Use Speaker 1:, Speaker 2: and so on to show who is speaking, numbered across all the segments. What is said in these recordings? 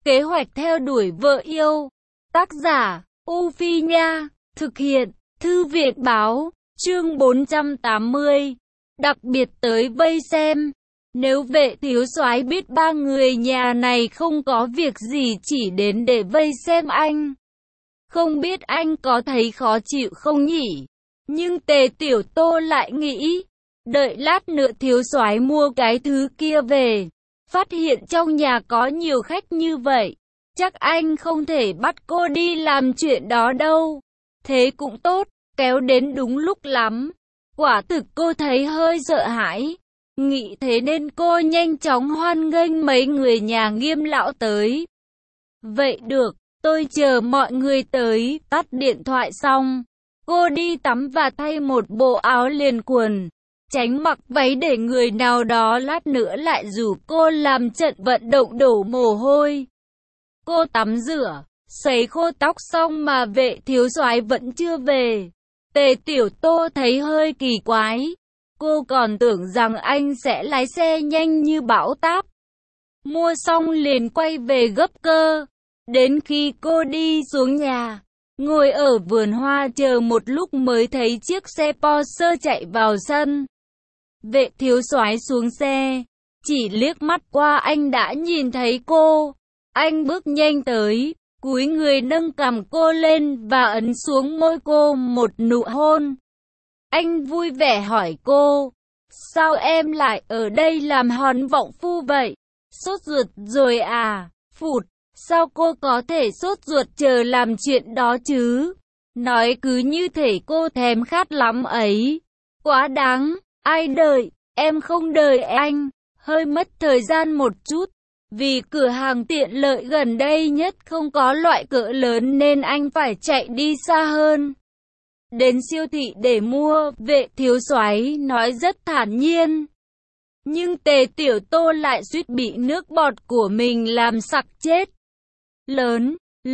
Speaker 1: Kế hoạch theo đuổi vợ yêu. Tác giả, U Phi Nha. Thực hiện, Thư viện Báo. Chương 480. Đặc biệt tới vây xem. Nếu Vệ thiếu soái biết ba người nhà này không có việc gì chỉ đến để vây xem anh, không biết anh có thấy khó chịu không nhỉ? Nhưng Tề Tiểu Tô lại nghĩ, đợi lát nữa thiếu soái mua cái thứ kia về, phát hiện trong nhà có nhiều khách như vậy, chắc anh không thể bắt cô đi làm chuyện đó đâu. Thế cũng tốt, kéo đến đúng lúc lắm. Quả thực cô thấy hơi sợ hãi. Nghĩ thế nên cô nhanh chóng hoan nghênh mấy người nhà Nghiêm lão tới. Vậy được, tôi chờ mọi người tới. Tắt điện thoại xong, cô đi tắm và thay một bộ áo liền quần, tránh mặc váy để người nào đó lát nữa lại rủ cô làm trận vận động đổ mồ hôi. Cô tắm rửa, sấy khô tóc xong mà Vệ thiếu soái vẫn chưa về. Tề Tiểu Tô thấy hơi kỳ quái. Cô còn tưởng rằng anh sẽ lái xe nhanh như bão táp, mua xong liền quay về gấp cơ. Đến khi cô đi xuống nhà, ngồi ở vườn hoa chờ một lúc mới thấy chiếc xe Porsche chạy vào sân. Vệ thiếu soái xuống xe, chỉ liếc mắt qua anh đã nhìn thấy cô. Anh bước nhanh tới, cúi người nâng cằm cô lên và ấn xuống môi cô một nụ hôn. Anh vui vẻ hỏi cô, sao em lại ở đây làm hòn vọng phu vậy? Sốt ruột rồi à? Phụt, sao cô có thể sốt ruột chờ làm chuyện đó chứ? Nói cứ như thể cô thèm khát lắm ấy. Quá đáng, ai đợi, em không đợi anh. Hơi mất thời gian một chút, vì cửa hàng tiện lợi gần đây nhất không có loại cỡ lớn nên anh phải chạy đi xa hơn. Đến siêu thị để mua, Vệ thiếu soái nói rất thản nhiên. Nhưng Tề Tiểu Tô lại suýt bị nước bọt của mình làm sặc chết. Lớn,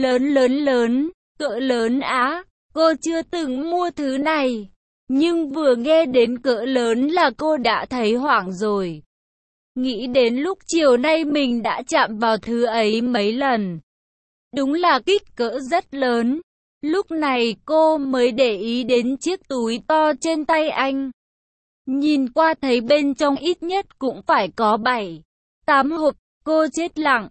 Speaker 1: cỡ lớn á, cô chưa từng mua thứ này. Nhưng vừa nghe đến cỡ lớn là cô đã thấy hoảng rồi. Nghĩ đến lúc chiều nay mình đã chạm vào thứ ấy mấy lần. Đúng là kích cỡ rất lớn. Lúc này cô mới để ý đến chiếc túi to trên tay anh. Nhìn qua thấy bên trong ít nhất cũng phải có 7-8 hộp. Cô chết lặng.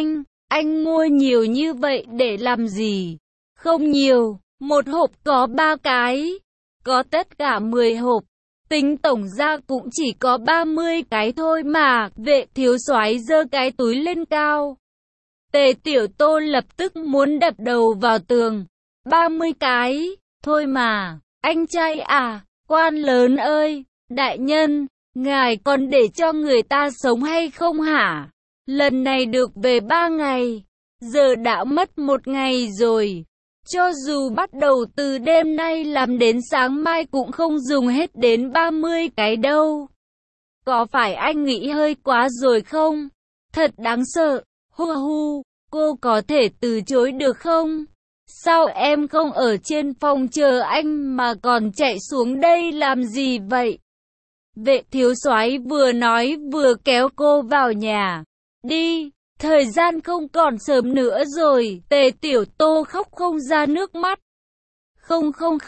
Speaker 1: Anh mua nhiều như vậy để làm gì? Không nhiều, một hộp có 3 cái. Có tất cả 10 hộp. Tính tổng ra cũng chỉ có 30 cái thôi mà. Vệ thiếu soái giơ cái túi lên cao. Tề Tiểu Tô lập tức muốn đập đầu vào tường. 30 cái, thôi mà, anh trai à, quan lớn ơi, đại nhân, ngài còn để cho người ta sống hay không hả? Lần này được về 3 ngày, giờ đã mất 1 ngày rồi. Cho dù bắt đầu từ đêm nay làm đến sáng mai cũng không dùng hết đến 30 cái đâu. Có phải anh nghĩ hơi quá rồi không? Thật đáng sợ, hu, cô có thể từ chối được không? Sao em không ở trên phòng chờ anh mà còn chạy xuống đây làm gì vậy? Vệ thiếu soái vừa nói vừa kéo cô vào nhà. Đi, thời gian không còn sớm nữa rồi. Tề Tiểu Tô khóc không ra nước mắt. Không,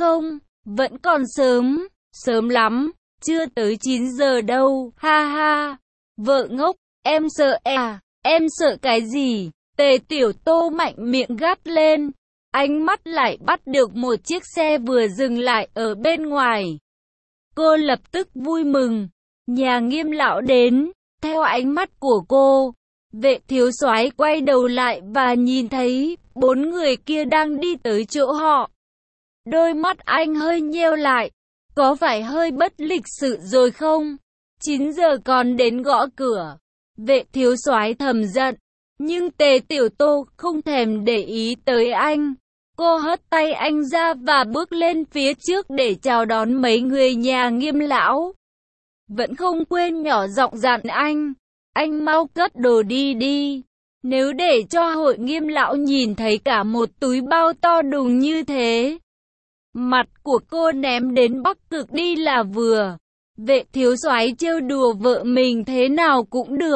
Speaker 1: vẫn còn sớm, sớm lắm, chưa tới 9 giờ đâu, ha ha. Vợ ngốc, em sợ à, em sợ cái gì? Tề Tiểu Tô mạnh miệng gắt lên. Ánh mắt lại bắt được một chiếc xe vừa dừng lại ở bên ngoài. Cô lập tức vui mừng. Nhà Nghiêm lão đến. Theo ánh mắt của cô, Vệ thiếu soái quay đầu lại và nhìn thấy 4 người kia đang đi tới chỗ họ. Đôi mắt anh hơi nheo lại. Có phải hơi bất lịch sự rồi không? 9 giờ còn đến gõ cửa. Vệ thiếu soái thầm giận. Nhưng Tề Tiểu Tô không thèm để ý tới anh. Cô hất tay anh ra và bước lên phía trước để chào đón mấy người nhà Nghiêm lão. Vẫn không quên nhỏ giọng dặn anh mau cất đồ đi. Nếu để cho hội Nghiêm lão nhìn thấy cả một túi bao to đùng như thế, mặt của cô ném đến Bắc Cực đi là vừa. Vệ thiếu soái trêu đùa vợ mình thế nào cũng được.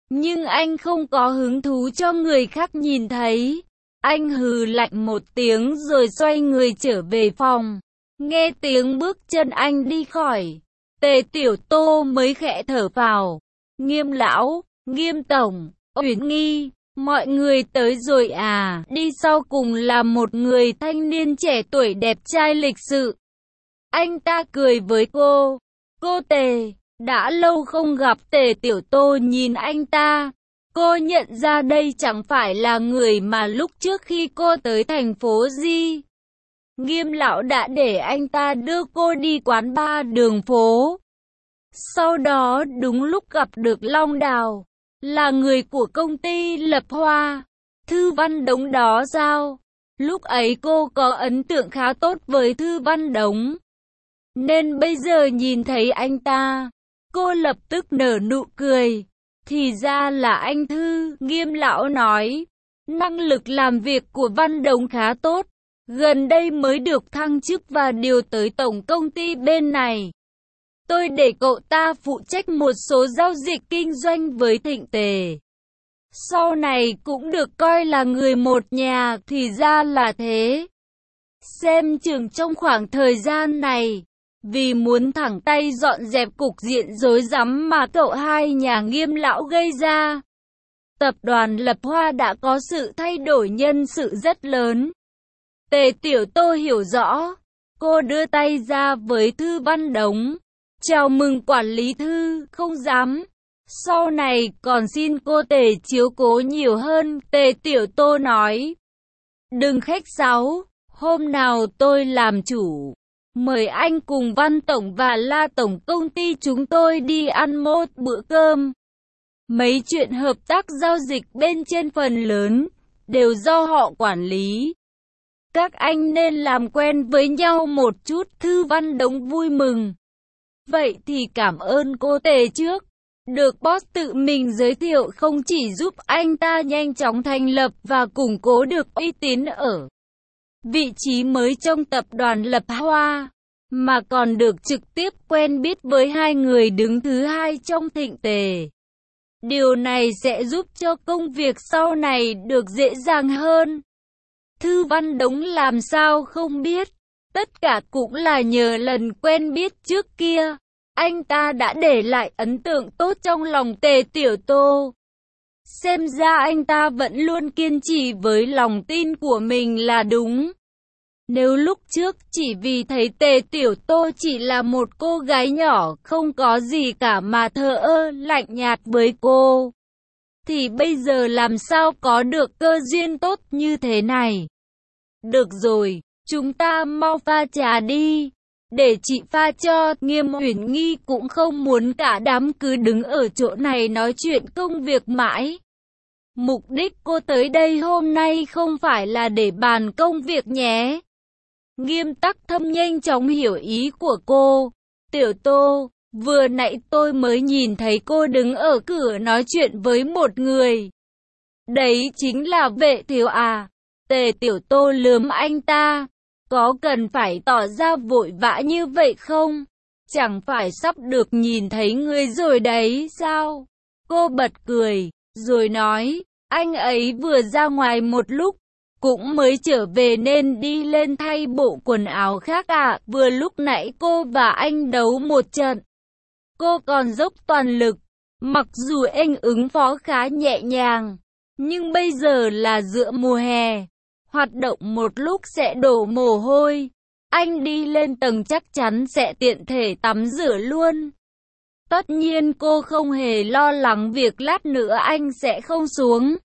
Speaker 1: Nhưng anh không có hứng thú cho người khác nhìn thấy. Anh hừ lạnh một tiếng rồi xoay người trở về phòng. Nghe tiếng bước chân anh đi khỏi, Tề Tiểu Tô mới khẽ thở phào. Nghiêm lão, Nghiêm tổng, Uyển Nghi, mọi người tới rồi à? Đi sau cùng là một người thanh niên trẻ tuổi đẹp trai lịch sự. Anh ta cười với cô. Cô Tề, đã lâu không gặp. Tề Tiểu Tô nhìn anh ta. Cô nhận ra đây chẳng phải là người mà lúc trước khi cô tới thành phố Di. Nghiêm lão đã để anh ta đưa cô đi quán bar đường phố. Sau đó đúng lúc gặp được Long Đào, là người của công ty Lập Hoa. Thư Văn Đống đó sao? Lúc ấy cô có ấn tượng khá tốt với Thư Văn Đống, nên bây giờ nhìn thấy anh ta, cô lập tức nở nụ cười. Thì ra là anh Thư. Nghiêm lão nói, năng lực làm việc của Văn Đống khá tốt, gần đây mới được thăng chức và điều tới tổng công ty bên này. Tôi để cậu ta phụ trách một số giao dịch kinh doanh với Thịnh Tề. Sau này cũng được coi là người một nhà. Thì ra là thế. Xem chừng trong khoảng thời gian này, vì muốn thẳng tay dọn dẹp cục diện rối rắm mà cậu hai nhà Nghiêm lão gây ra, tập đoàn Lập Hoa đã có sự thay đổi nhân sự rất lớn. Tề Tiểu Tô hiểu rõ. Cô đưa tay ra với Thư Văn Đống. Chào mừng quản lý Thư. Không dám. Sau này còn xin cô Tề chiếu cố nhiều hơn. Tề Tiểu Tô nói. Đừng khách sáo. Hôm nào tôi làm chủ, mời anh cùng Văn Tổng và La Tổng công ty chúng tôi đi ăn một bữa cơm. Mấy chuyện hợp tác giao dịch bên trên phần lớn đều do họ quản lý. Các anh nên làm quen với nhau một chút. Thư Văn Đống vui mừng. Vậy thì cảm ơn cô Tề trước. Được boss tự mình giới thiệu không chỉ giúp anh ta nhanh chóng thành lập và củng cố được uy tín ở vị trí mới trong tập đoàn Lập Hoa, mà còn được trực tiếp quen biết với hai người đứng thứ hai trong Thịnh Tề. Điều này sẽ giúp cho công việc sau này được dễ dàng hơn. Thư Văn Đống làm sao không biết, tất cả cũng là nhờ lần quen biết trước kia. Anh ta đã để lại ấn tượng tốt trong lòng Tề Tiểu Tô. Xem ra anh ta vẫn luôn kiên trì với lòng tin của mình là đúng. Nếu lúc trước chỉ vì thấy Tề Tiểu Tô chỉ là một cô gái nhỏ không có gì cả mà thờ ơ lạnh nhạt với cô, thì bây giờ làm sao có được cơ duyên tốt như thế này. Được rồi, chúng ta mau pha trà đi. Để chị pha cho. Nghiêm Uyển Nghi cũng không muốn cả đám cứ đứng ở chỗ này nói chuyện công việc mãi. Mục đích cô tới đây hôm nay không phải là để bàn công việc nhé. Nghiêm Tắc Thâm nhanh chóng hiểu ý của cô. Tiểu Tô, vừa nãy tôi mới nhìn thấy cô đứng ở cửa nói chuyện với một người. Đấy chính là Vệ Thiếu à? Tề Tiểu Tô lườm anh ta. Có cần phải tỏ ra vội vã như vậy không? Chẳng phải sắp được nhìn thấy người rồi đấy sao? Cô bật cười, rồi nói, anh ấy vừa ra ngoài một lúc, cũng mới trở về nên đi lên thay bộ quần áo khác ạ. Vừa lúc nãy cô và anh đấu một trận, cô còn dốc toàn lực. Mặc dù anh ứng phó khá nhẹ nhàng, nhưng bây giờ là giữa mùa hè, hoạt động một lúc sẽ đổ mồ hôi. Anh đi lên tầng chắc chắn sẽ tiện thể tắm rửa luôn. Tất nhiên cô không hề lo lắng việc lát nữa anh sẽ không xuống.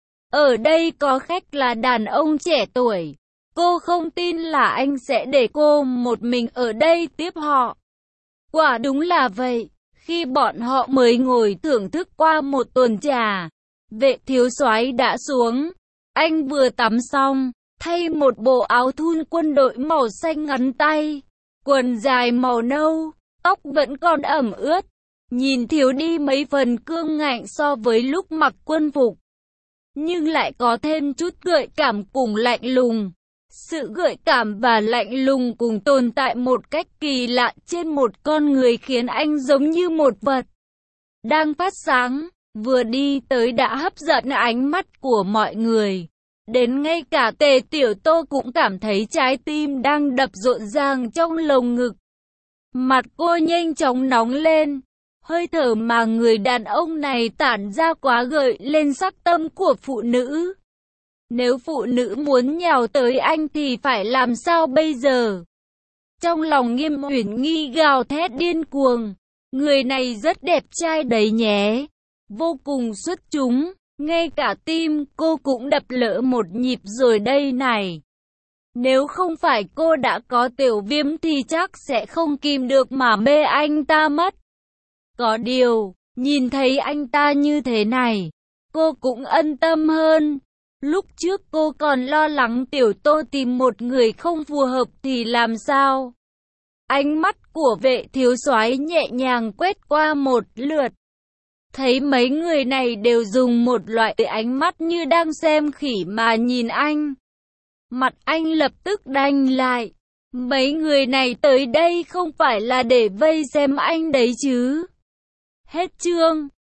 Speaker 1: Ở đây có khách là đàn ông trẻ tuổi. Cô không tin là anh sẽ để cô một mình ở đây tiếp họ. Quả đúng là vậy. Khi bọn họ mới ngồi thưởng thức qua một tuần trà, Vệ thiếu soái đã xuống. Anh vừa tắm xong, thay một bộ áo thun quân đội màu xanh ngắn tay, quần dài màu nâu, tóc vẫn còn ẩm ướt, nhìn thiếu đi mấy phần cương ngạnh so với lúc mặc quân phục, nhưng lại có thêm chút gợi cảm cùng lạnh lùng. Sự gợi cảm và lạnh lùng cùng tồn tại một cách kỳ lạ trên một con người khiến anh giống như một vật đang phát sáng. Vừa đi tới đã hấp dẫn ánh mắt của mọi người. Đến ngay cả Tề Tiểu Tô cũng cảm thấy trái tim đang đập rộn ràng trong lồng ngực. Mặt cô nhanh chóng nóng lên. Hơi thở mà người đàn ông này tản ra quá gợi lên sắc tâm của phụ nữ. Nếu phụ nữ muốn nhào tới anh thì phải làm sao bây giờ? Trong lòng Nghiêm Uyển Nghi gào thét điên cuồng. Người này rất đẹp trai đấy nhé. Vô cùng xuất chúng. Ngay cả tim cô cũng đập lỡ một nhịp rồi đây này. Nếu không phải cô đã có tiểu viêm thì chắc sẽ không kìm được mà mê anh ta mất. Có điều, nhìn thấy anh ta như thế này, cô cũng yên tâm hơn. Lúc trước cô còn lo lắng Tiểu Tô tìm một người không phù hợp thì làm sao? Ánh mắt của Vệ thiếu soái nhẹ nhàng quét qua một lượt. Thấy mấy người này đều dùng một loại ánh mắt như đang xem khỉ mà nhìn anh. Mặt anh lập tức đanh lại. Mấy người này tới đây không phải là để vây xem anh đấy chứ. Hết chương.